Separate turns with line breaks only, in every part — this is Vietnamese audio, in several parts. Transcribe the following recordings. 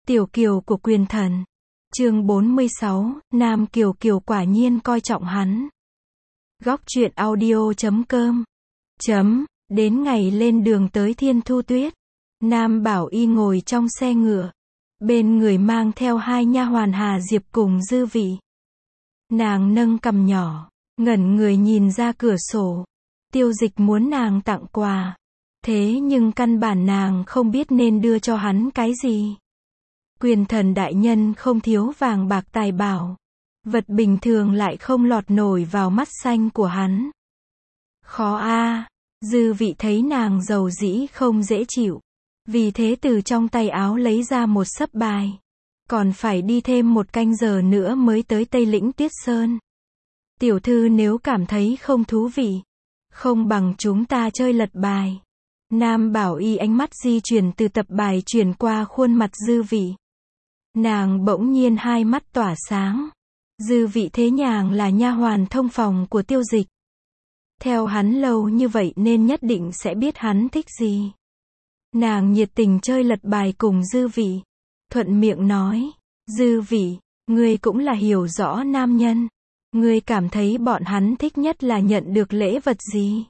Tiểu kiều của quyền thần. Chương 46, Nam Kiều Kiều quả nhiên coi trọng hắn. Góc truyện audio.com. Đến ngày lên đường tới Thiên Thu Tuyết, Nam Bảo Y ngồi trong xe ngựa, bên người mang theo hai nha hoàn Hà Diệp cùng Dư Vị. Nàng nâng cằm nhỏ, ngẩn người nhìn ra cửa sổ. Tiêu Dịch muốn nàng tặng quà, thế nhưng căn bản nàng không biết nên đưa cho hắn cái gì. Quyền thần đại nhân không thiếu vàng bạc tài bảo, vật bình thường lại không lọt nổi vào mắt xanh của hắn. Khó a. Dư Vị thấy nàng dầu dĩ không dễ chịu, vì thế từ trong tay áo lấy ra một sấp bài. Còn phải đi thêm 1 canh giờ nữa mới tới Tây Lĩnh Tuyết Sơn. Tiểu thư nếu cảm thấy không thú vị, không bằng chúng ta chơi lật bài. Nam Bảo Y ánh mắt di chuyển từ tập bài chuyển qua khuôn mặt Dư Vị. Nàng bỗng nhiên hai mắt tỏa sáng. Dư Vị thế nhàng là nha hoàn thông phòng của Tiêu Dịch. Theo hắn lâu như vậy nên nhất định sẽ biết hắn thích gì. Nàng nhiệt tình chơi lật bài cùng Dư Vị. Thuận miệng nói, Dư Vị, ngươi cũng là hiểu rõ nam nhân. Ngươi cảm thấy bọn hắn thích nhất là nhận được lễ vật gì?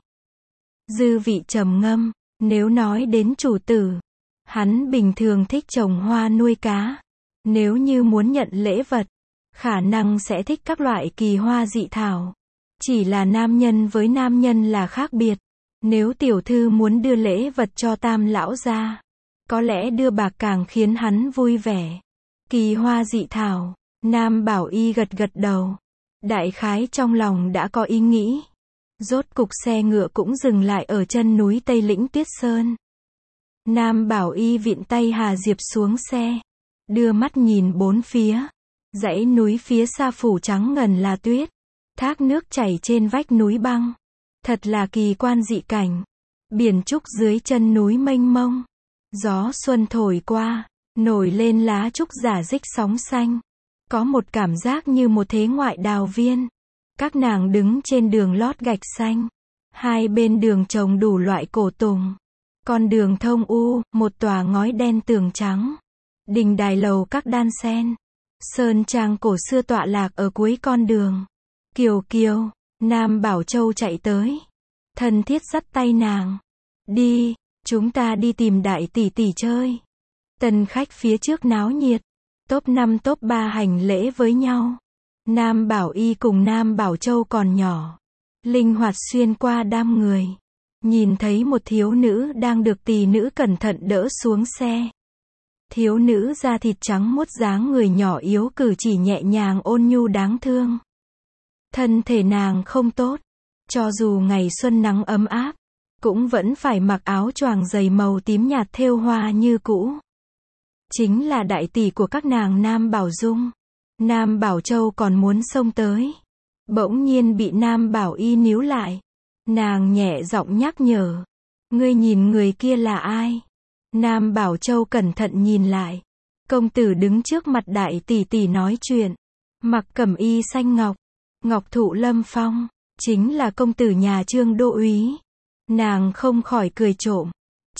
Dư Vị trầm ngâm, nếu nói đến chủ tử, hắn bình thường thích trồng hoa nuôi cá. Nếu như muốn nhận lễ vật, khả năng sẽ thích các loại kỳ hoa dị thảo. Chỉ là nam nhân với nam nhân là khác biệt. Nếu tiểu thư muốn đưa lễ vật cho Tam lão gia, có lẽ đưa bạc càng khiến hắn vui vẻ. Kỳ hoa dị thảo. Nam Bảo Y gật gật đầu. Đại khái trong lòng đã có ý nghĩ. Rốt cục xe ngựa cũng dừng lại ở chân núi Tây Lĩnh Tuyết Sơn. Nam Bảo Y vịn tay Hà Diệp xuống xe, đưa mắt nhìn bốn phía. Dãy núi phía xa phủ trắng ngần là tuyết. Thác nước chảy trên vách núi băng. Thật là kỳ quan dị cảnh. Biển trúc dưới chân núi mênh mông. Gió xuân thổi qua, nổi lên lá trúc rả rích sóng xanh. Có một cảm giác như một thế ngoại đào viên. Các nàng đứng trên đường lót gạch xanh. Hai bên đường trồng đủ loại cổ tùng. Con đường thông u, một tòa ngói đen tường trắng. Đình đài lầu các đan sen. Sơn trang cổ xưa tọa lạc ở cuối con đường. Kiều Kiều, Nam Bảo Châu chạy tới. Thân thiết dắt tay nàng. Đi, chúng ta đi tìm đại tỷ tỷ chơi. Tân khách phía trước náo nhiệt. Top 5 top 3 hành lễ với nhau. Nam Bảo Y cùng Nam Bảo Châu còn nhỏ. Linh hoạt xuyên qua đám người. Nhìn thấy một thiếu nữ đang được tỷ nữ cẩn thận đỡ xuống xe. Thiếu nữ da thịt trắng muốt dáng người nhỏ yếu cử chỉ nhẹ nhàng ôn nhu đáng thương. Thân thể nàng không tốt. Cho dù ngày xuân nắng ấm áp, cũng vẫn phải mặc áo choàng dày màu tím nhạt thêu hoa như cũ. Chính là đại tỷ của các nàng Nam Bảo Dung. Nam Bảo Châu còn muốn xông tới. Bỗng nhiên bị Nam Bảo Y níu lại. Nàng nhẹ giọng nhắc nhở. Ngươi nhìn người kia là ai? Nam Bảo Châu cẩn thận nhìn lại. Công tử đứng trước mặt đại tỷ tỷ nói chuyện. Mặc cẩm y xanh ngọc. Ngọc thụ lâm phong. Chính là công tử nhà Trương đô úy. Nàng không khỏi cười trộm.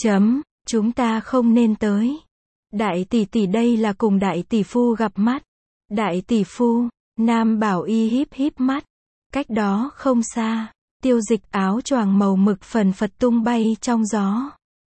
Chúng ta không nên tới. Đại tỷ tỷ đây là cùng đại tỷ phu gặp mắt. Đại tỷ phu. Nam Bảo Y híp híp mắt. Cách đó không xa, Tiêu Dịch áo choàng màu mực phần phật tung bay trong gió.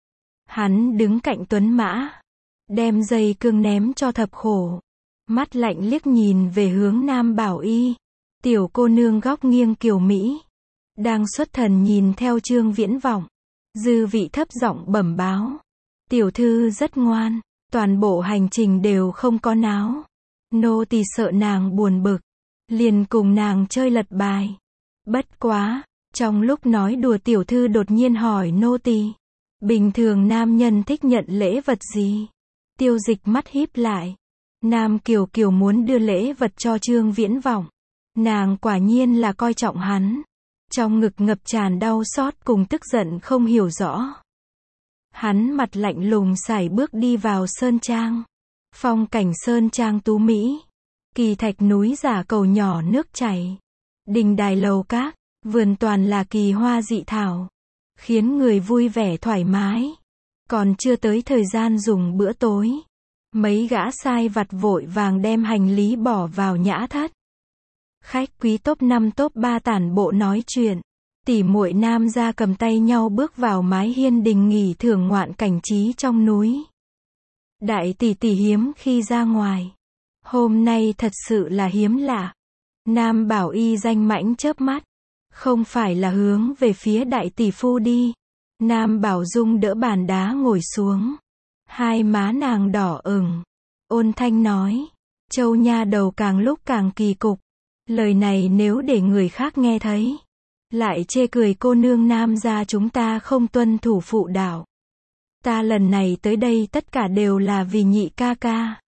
Hắn đứng cạnh tuấn mã, đem dây cương ném cho Thập Khổ. Mắt lạnh liếc nhìn về hướng Nam Bảo Y. Tiểu cô nương góc nghiêng kiều mỹ, đang xuất thần nhìn theo Trương Viễn Vọng. Dư Vị thấp giọng bẩm báo. Tiểu thư rất ngoan, toàn bộ hành trình đều không có náo. Nô tỳ sợ nàng buồn bực, liền cùng nàng chơi lật bài. Bất quá, trong lúc nói đùa tiểu thư đột nhiên hỏi nô tỳ, bình thường nam nhân thích nhận lễ vật gì? Tiêu Dịch mắt híp lại. Nam Kiều Kiều muốn đưa lễ vật cho Trương Viễn Vọng. Nàng quả nhiên là coi trọng hắn. Trong ngực ngập tràn đau xót cùng tức giận không hiểu rõ. Hắn mặt lạnh lùng sải bước đi vào sơn trang. Phong cảnh sơn trang tú mỹ. Kỳ thạch núi giả cầu nhỏ nước chảy. Đình đài lầu các, vườn toàn là kỳ hoa dị thảo. Khiến người vui vẻ thoải mái. Còn chưa tới thời gian dùng bữa tối. Mấy gã sai vặt vội vàng đem hành lý bỏ vào nhã thất. Khách quý top 5 top 3 tản bộ nói chuyện. Tỉ muội nam gia cầm tay nhau bước vào mái hiên đình nghỉ thưởng ngoạn cảnh trí trong núi. Đại tỷ tỷ hiếm khi ra ngoài. Hôm nay thật sự là hiếm lạ. Nam Bảo Y danh mãnh chớp mắt. Không phải là hướng về phía đại tỷ phu đi. Nam Bảo Dung đỡ bàn đá ngồi xuống. Hai má nàng đỏ ửng. Ôn thanh nói. Châu nha đầu càng lúc càng kỳ cục. Lời này nếu để người khác nghe thấy. Lại chê cười cô nương Nam gia chúng ta không tuân thủ phụ đạo. Ta lần này tới đây tất cả đều là vì nhị ca ca.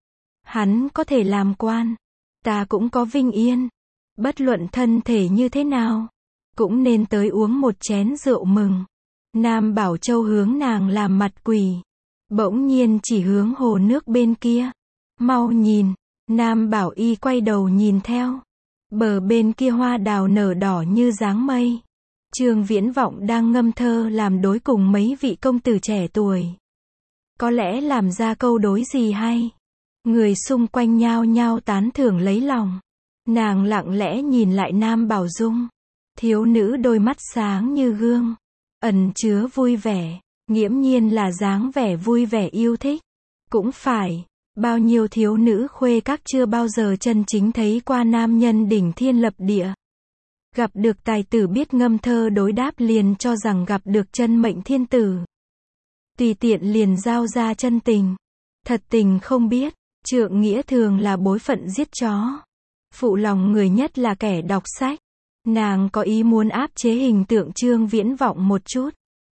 Hắn có thể làm quan. Ta cũng có vinh yên. Bất luận thân thể như thế nào. Cũng nên tới uống một chén rượu mừng. Nam Bảo Châu hướng nàng làm mặt quỷ. Bỗng nhiên chỉ hướng hồ nước bên kia. Mau nhìn. Nam Bảo Y quay đầu nhìn theo. Bờ bên kia hoa đào nở đỏ như dáng mây. Trương Viễn Vọng đang ngâm thơ làm đối cùng mấy vị công tử trẻ tuổi. Có lẽ làm ra câu đối gì hay. Người xung quanh nhao nhao tán thưởng lấy lòng. Nàng lặng lẽ nhìn lại Nam Bảo Dung. Thiếu nữ đôi mắt sáng như gương. Ẩn chứa vui vẻ. Nghiễm nhiên là dáng vẻ vui vẻ yêu thích. Cũng phải. Bao nhiêu thiếu nữ khuê các chưa bao giờ chân chính thấy qua nam nhân đỉnh thiên lập địa. Gặp được tài tử biết ngâm thơ đối đáp liền cho rằng gặp được chân mệnh thiên tử. Tùy tiện liền giao ra chân tình. Thật tình không biết, trượng nghĩa thường là bối phận giết chó. Phụ lòng người nhất là kẻ đọc sách. Nàng có ý muốn áp chế hình tượng Trương Viễn Vọng một chút.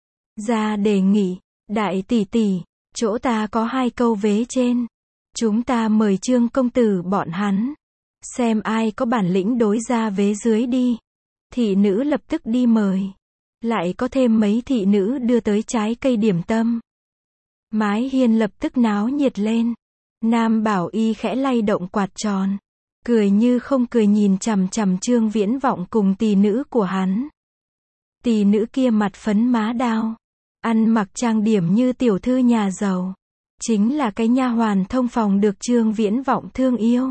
Ra đề nghị, đại tỷ tỷ, chỗ ta có 2 câu vế trên. Chúng ta mời Trương công tử bọn hắn. Xem ai có bản lĩnh đối ra vế dưới đi. Thị nữ lập tức đi mời. Lại có thêm mấy thị nữ đưa tới trái cây điểm tâm. Mái hiên lập tức náo nhiệt lên. Nam Bảo Y khẽ lay động quạt tròn. Cười như không cười nhìn chằm chằm Trương Viễn Vọng cùng tỷ nữ của hắn. Tỷ nữ kia mặt phấn má đao. Ăn mặc trang điểm như tiểu thư nhà giàu. Chính là cái nha hoàn thông phòng được Trương Viễn Vọng thương yêu.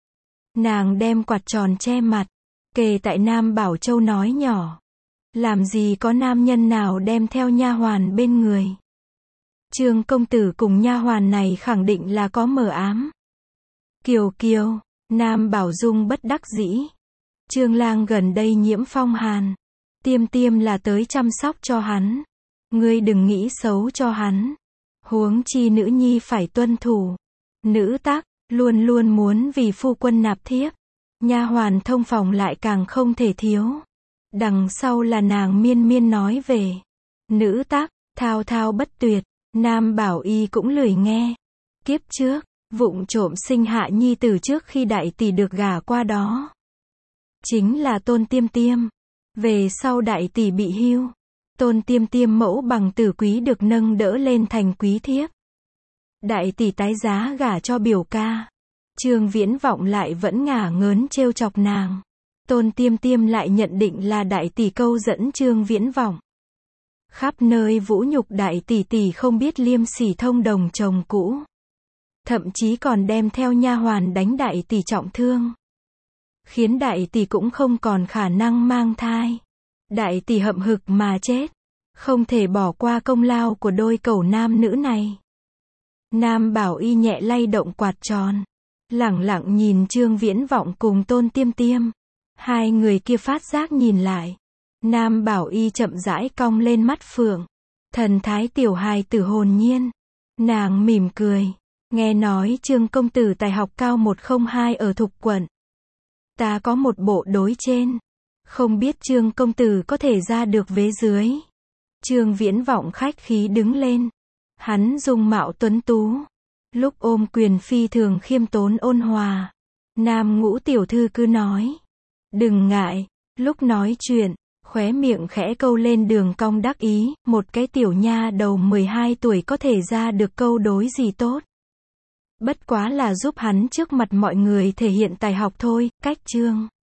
Nàng đem quạt tròn che mặt. Kề tại Nam Bảo Châu nói nhỏ. Làm gì có nam nhân nào đem theo nha hoàn bên người. Trương công tử cùng nha hoàn này khẳng định là có mờ ám. Kiều Kiều, Nam Bảo Dung bất đắc dĩ. Trương lang gần đây nhiễm phong hàn. Tiêm tiêm là tới chăm sóc cho hắn. Ngươi đừng nghĩ xấu cho hắn. Huống chi nữ nhi phải tuân thủ. Nữ tắc, luôn luôn muốn vì phu quân nạp thiếp. Nha hoàn thông phòng lại càng không thể thiếu. Đằng sau là nàng miên miên nói về. Nữ tắc, thao thao bất tuyệt. Nam Bảo Y cũng lười nghe. Kiếp trước, vụng trộm sinh hạ nhi tử trước khi đại tỷ được gả qua đó. Chính là Tôn Tiêm Tiêm. Về sau đại tỷ bị hưu. Tôn Tiêm Tiêm mẫu bằng tử quý được nâng đỡ lên thành quý thiếp. Đại tỷ tái giá gả cho biểu ca. Trương Viễn Vọng lại vẫn ngả ngớn trêu chọc nàng. Tôn Tiêm Tiêm lại nhận định là đại tỷ câu dẫn Trương Viễn Vọng. Khắp nơi vũ nhục đại tỷ tỷ không biết liêm sỉ thông đồng chồng cũ. Thậm chí còn đem theo nha hoàn đánh đại tỷ trọng thương. Khiến đại tỷ cũng không còn khả năng mang thai. Đại tỷ hậm hực mà chết. Không thể bỏ qua công lao của đôi cẩu nam nữ này. Nam Bảo Y nhẹ lay động quạt tròn. Lẳng lặng nhìn Trương Viễn Vọng cùng Tôn Tiêm Tiêm. Hai người kia phát giác nhìn lại. Nam Bảo Y chậm rãi cong lên mắt phượng. Thần thái tiểu hài tử hồn nhiên. Nàng mỉm cười. Nghe nói Trương công tử tài học cao 102 ở Thục quận. Ta có một bộ đối trên. Không biết Trương công tử có thể ra được vế dưới. Trương Viễn Vọng khách khí đứng lên. Hắn dung mạo tuấn tú. Lúc ôm quyền phi thường khiêm tốn ôn hòa. Nam Ngũ tiểu thư cứ nói. Đừng ngại. Lúc nói chuyện, khóe miệng khẽ câu lên đường cong đắc ý. Một cái tiểu nha đầu 12 tuổi có thể ra được câu đối gì tốt. Bất quá là giúp hắn trước mặt mọi người thể hiện tài học thôi. Cách Trương